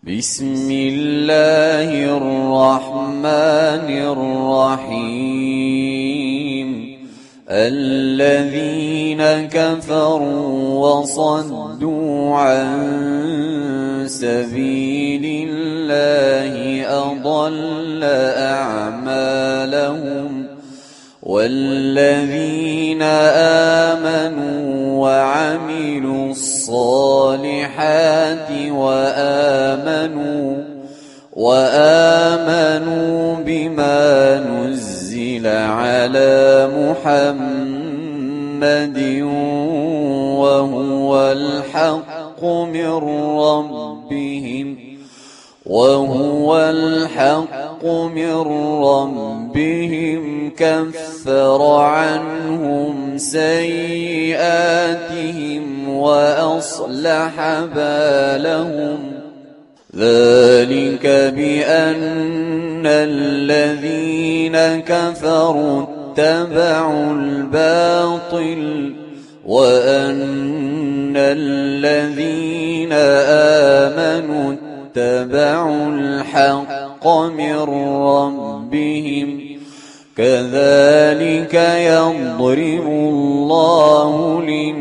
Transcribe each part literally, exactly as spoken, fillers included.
بسم الله الرحمن الرحيم. الذين كفروا وصدوا عن سبيل الله أضل أعمالهم، والذين آمنوا وعملوا الصالحات وآمنوا وآمنوا بما نزل على محمد وهو الحق من ربهم وهو الحق من ربهم كفر عنهم سيئاتهم وأصلح بالهم. ذلك بأن الذين كفروا اتبعوا الباطل وأن الذين آمنوا اتبعوا الحق من ربهم. كذلك يضرب الله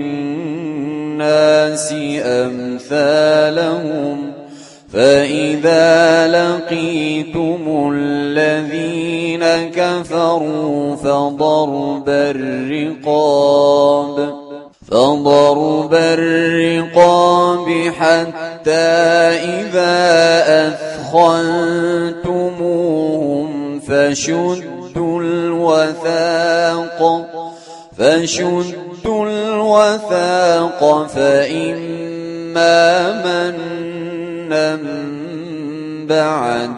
للناس أمثالهم. فإذا لقيتم الذين كفروا فضرب الرقاب فضرب الرقاب حتى إذا أثخنتموهم فشدوا الوثاق فشدوا الوثاق فإما منا بعد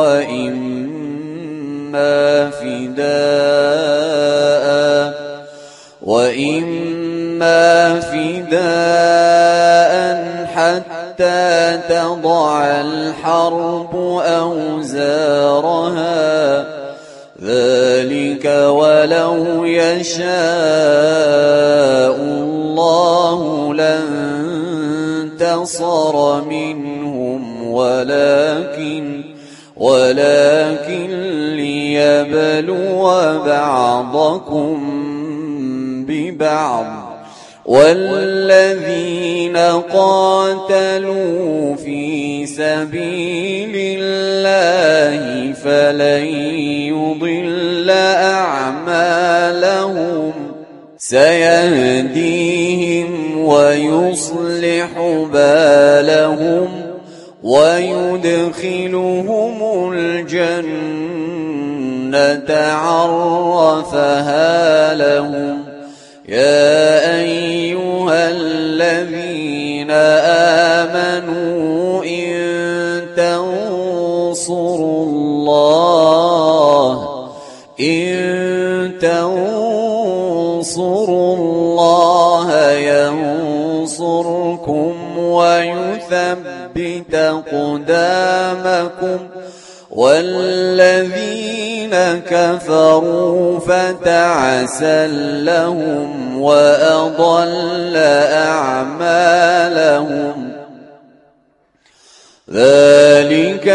وإما فداء وإما فداء حتى تضع الحرب أوزارها. ذلك ولو يشاء الله لانتصر منهم ولكن ولكن ليبلو بعضكم ببعض. والذين قاتلوا في سبيل الله فلن يضل أعمالهم سيهديهم ويصلح بالهم ويدخلهم الجنة عرفها لهم. يا أيها الذين آمنوا إن تنصروا الله إن تنصروا الله ينصركم ويثبت أقدامكم. والذين كفروا فتعسا لهم وأضل أعمالهم. ذلك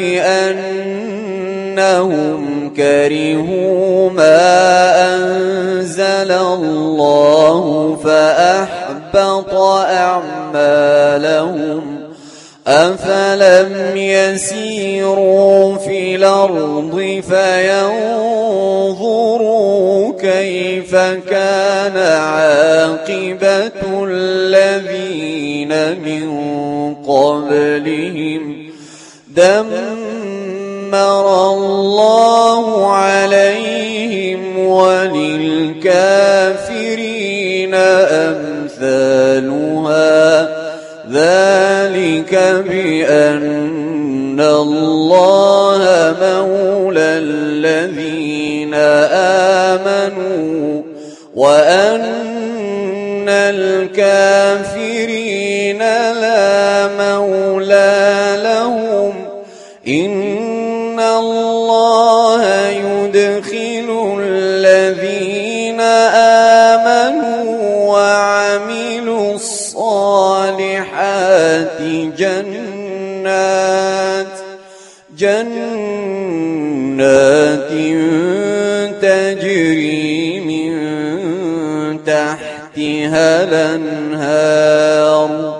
بأنهم كرهوا ما أنزل الله فأحبط أعمالهم. أفلم يسيروا في الأرض فينظروا كيف كان عاقبة الذين من قبلهم. دمر الله عليهم وللكافرين أمثالها. ذلك بأن الله مولى الذين آمنوا وأن الكافرين لا مولى لهم. إن الله يدخل الذين آمنوا وعملوا الصالحات جنات جنات جنات تجري من تحتها الأنهار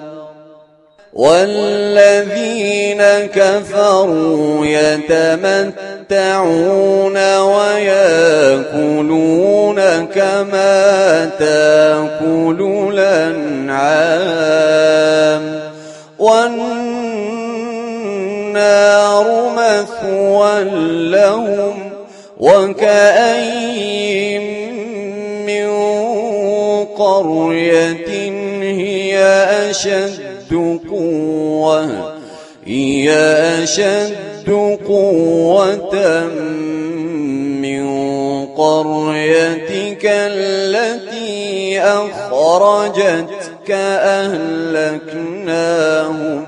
والذين كفروا يتمتعون ويأكلون كما تأكل الأنعام والنار مثوى لهم وكأين من قرية هي أشد قوة هي أشد قوة من قريتك التي أخرجتك أهلكناهم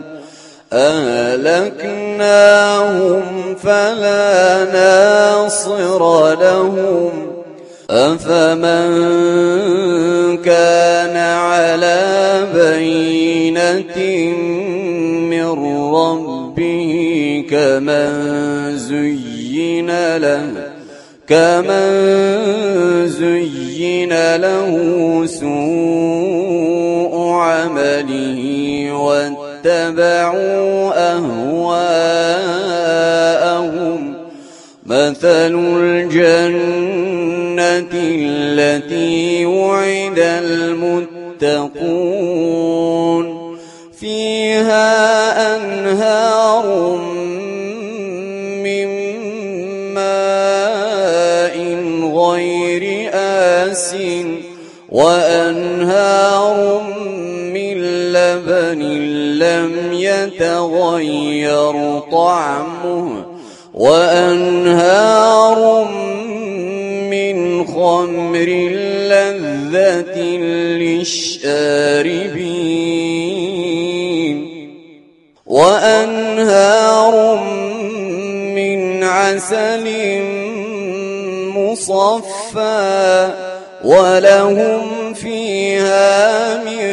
أهلكناهم فلا ناصر لهم أفمن كان على بينة من ربه كمن زين له كمن زين له سوء عمله واتبعوا أهواءهم مثل الجنة التي وعد المتقون فيها أنهار من ماء غير آسن وأنهار من لبن لم يتغير طعمه وأنهار من خمر لذة للشاربين وأنهار من عسل مصفى ولهم فيها من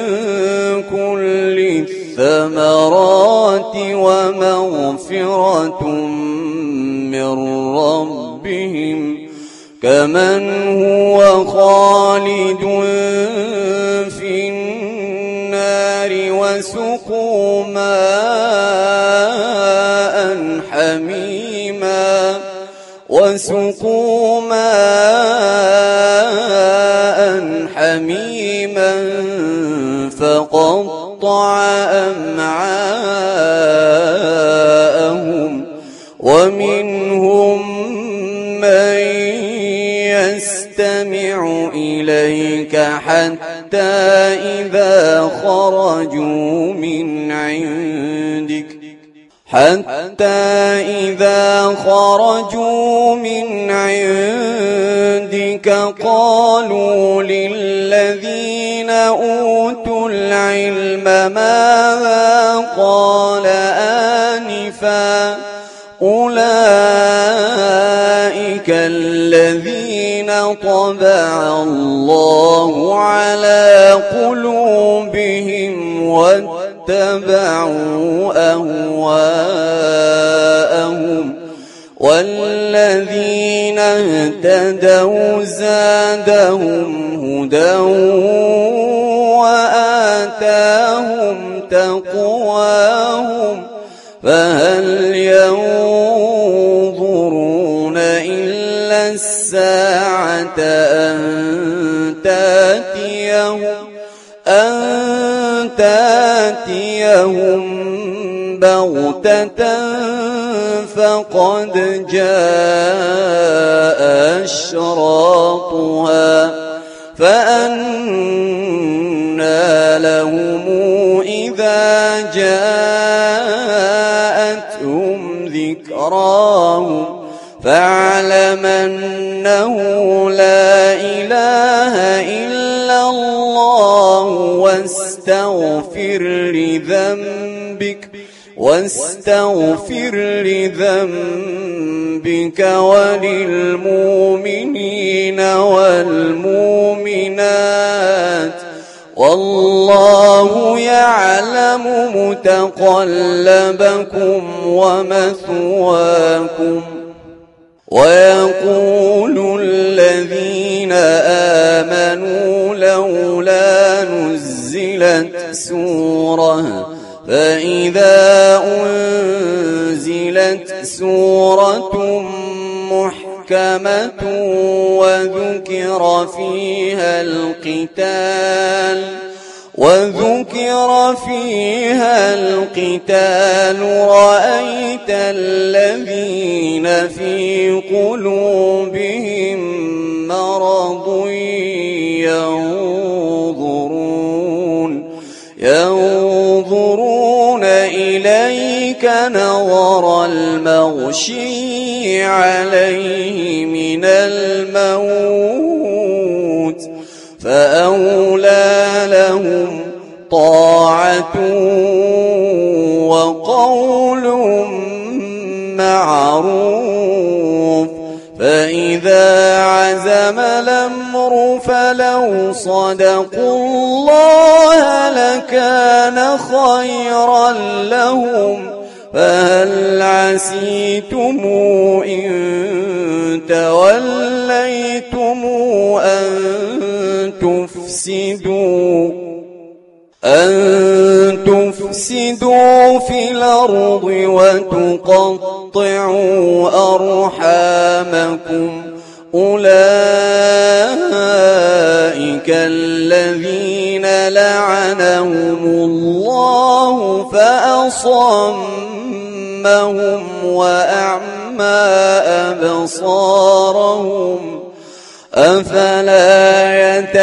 كل الثمرات ومغفرة من ربهم كمن هو خالد في النار وسقوا ماء حميما وسقوا ماء حميما فقطع أمعاءهم ومنهم من يستمع إليك حتى إذا خرجوا من عندك حتى إذا خرجوا من عندك قالوا للذين أوتوا العلم ماذا قال آنفا أولئك الذين طبع الله على قلوبهم واتبعوا أهواءهم والذين اهتدوا زادهم هدى وآتاهم تقواهم فهل ينظرون إلا الساعة أن تأتيهم أن تأتيهم بغتة فقد جاء أشراطها فأنى لهم إذا جاءتهم ذكراهم فاعلم أنه لا إله إلا الله واستغفر لذنبك واستغفر لذنبك وللمؤمنين والمؤمنات والله يعلم متقلبكم ومثواكم. ويقول الذين آمنوا لولا نزلت سورة فإذا أنزلت سورة محكمة وذكر فيها القتال وذكر فيها القتال رأيت الذين في قلوبهم مرض ينظرون ينظرون إليك نظر المغشي عليه من الموت فأولى لهم طاعة وقول معروف. فإذا عزم الأمر فلو صدقوا الله لكان خيرا لهم. فهل عسيتم إن توليتم أن تفسدوا أن تفسدوا في الأرض وتقطعوا أرحامكم أولئك الذين لعنهم الله فأصمهم وأعمى أبصارهم أفلا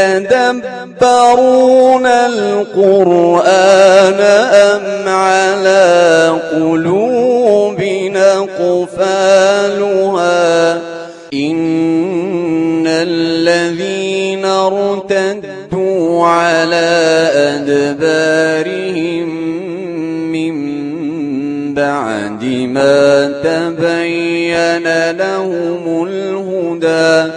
يتدبرون القرآن أم على قلوب أقفالها إن الذين ارتدوا على أدبارهم من بعد ما تبين لهم الهدى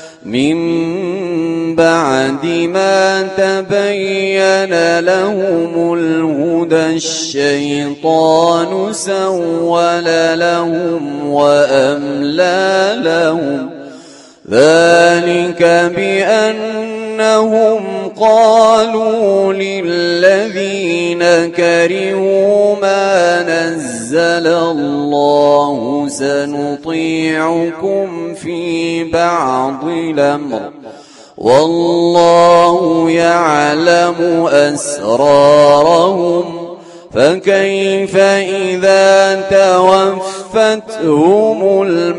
من بعد ما تبين لهم الهدى الشيطان سول لهم وأملى لهم ذلك بأنهم قالوا للذين كرهوا ما نزل الله سنطيعكم في بعض الأمر والله يعلم أسرارهم فكيف إذا توفتهم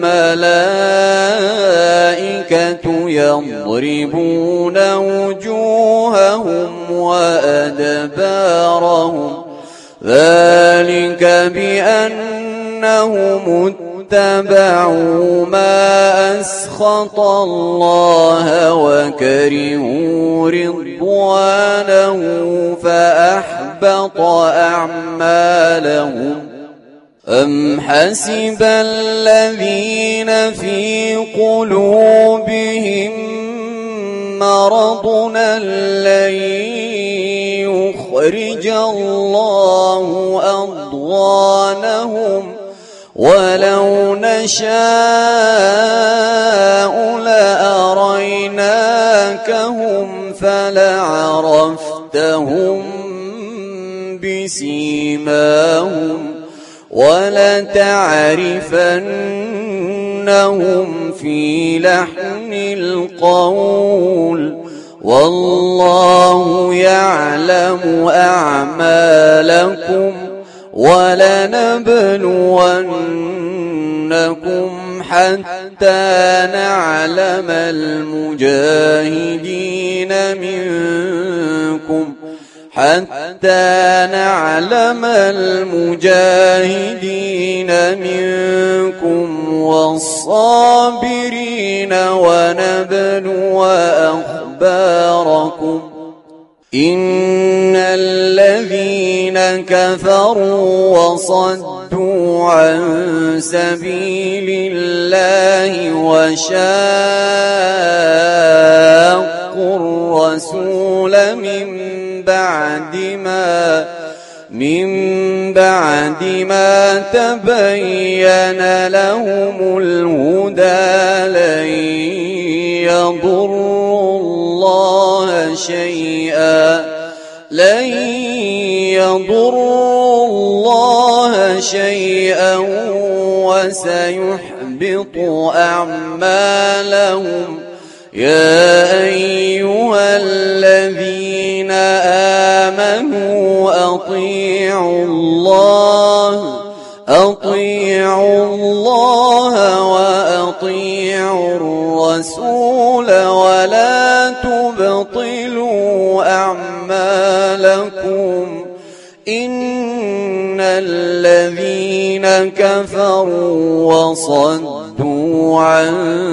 الملائكة يضربون وجوههم وأدبارهم ذلك بأنهم اتبعوا ما أسخط الله وكرهوا رضوانه فأحبط أعمالهم أم حسب الذين في قلوبهم مرض لن يخرج الله أضغانهم ولو نشاء لأريناكهم فلعرفتهم بسيماهم ولتعرفنهم في لحن القول والله يعلم أعمالكم ولنبلونكم حتى نعلم المجاهدين منكم حتى نعلم المجاهدين منكم والصابرين ونبلو أخباركم إن الذين كفروا وصدوا عن سبيل الله وشاقوا الرسول من بعد ما من بعد ما تبين لهم الهدى لن يضروا الله شيئا لن يضروا الله شيئا وسيحبط أعمالهم. يا أيها الذين آمنوا أطيعوا الله أطيعوا الله وأطيعوا الرسول ولا تبطلوا أعمالكم. إن الذين كفروا وصدوا عن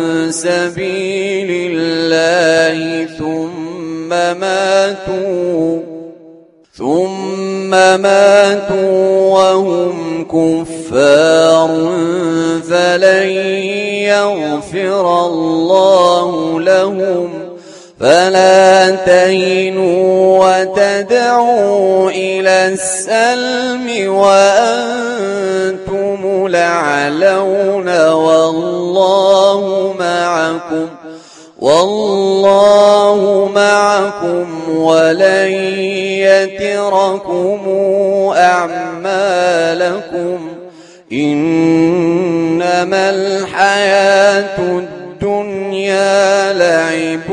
سبيل الله ثم ماتوا ثم ماتوا وهم كفار فلن يغفر الله لهم. فلا تهنوا وتدعوا إلى السلم وأنتم الأعلون والله معكم والله معكم ولن يتركم أعمالكم. إنما الحياة الدنيا لعب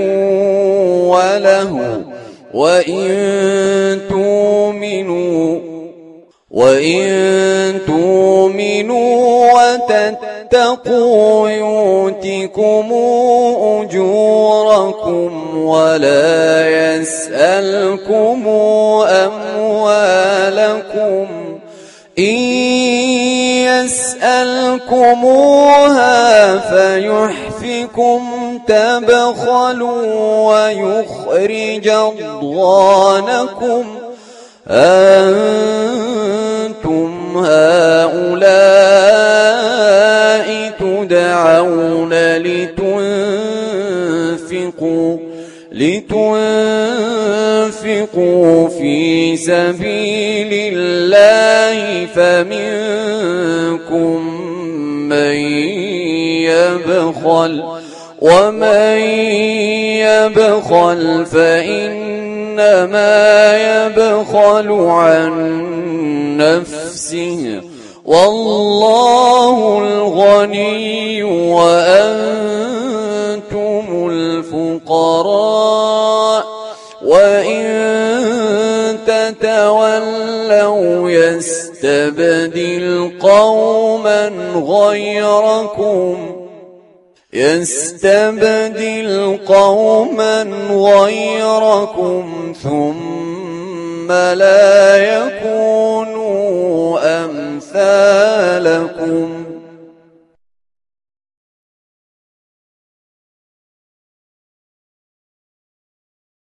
وله وإن تؤمنوا وإن تؤمنوا وتتقوا يؤتكم أجوركم ولا يسألكم أموالكم. إن يسألكموها فيحفكم تبخلوا ويخرج أضغانكم. أنتم هؤلاء تدعون لتنفقوا لتنفقوا في سبيل الله فمنكم من يبخل ومن يبخل فإنما يبخل عن نفسه والله الغني وأنتم الفقراء. وإن تتولوا يستبدل قوما غيركم يستبدل قوما غيركم ثم لا يكونوا أمثالكم.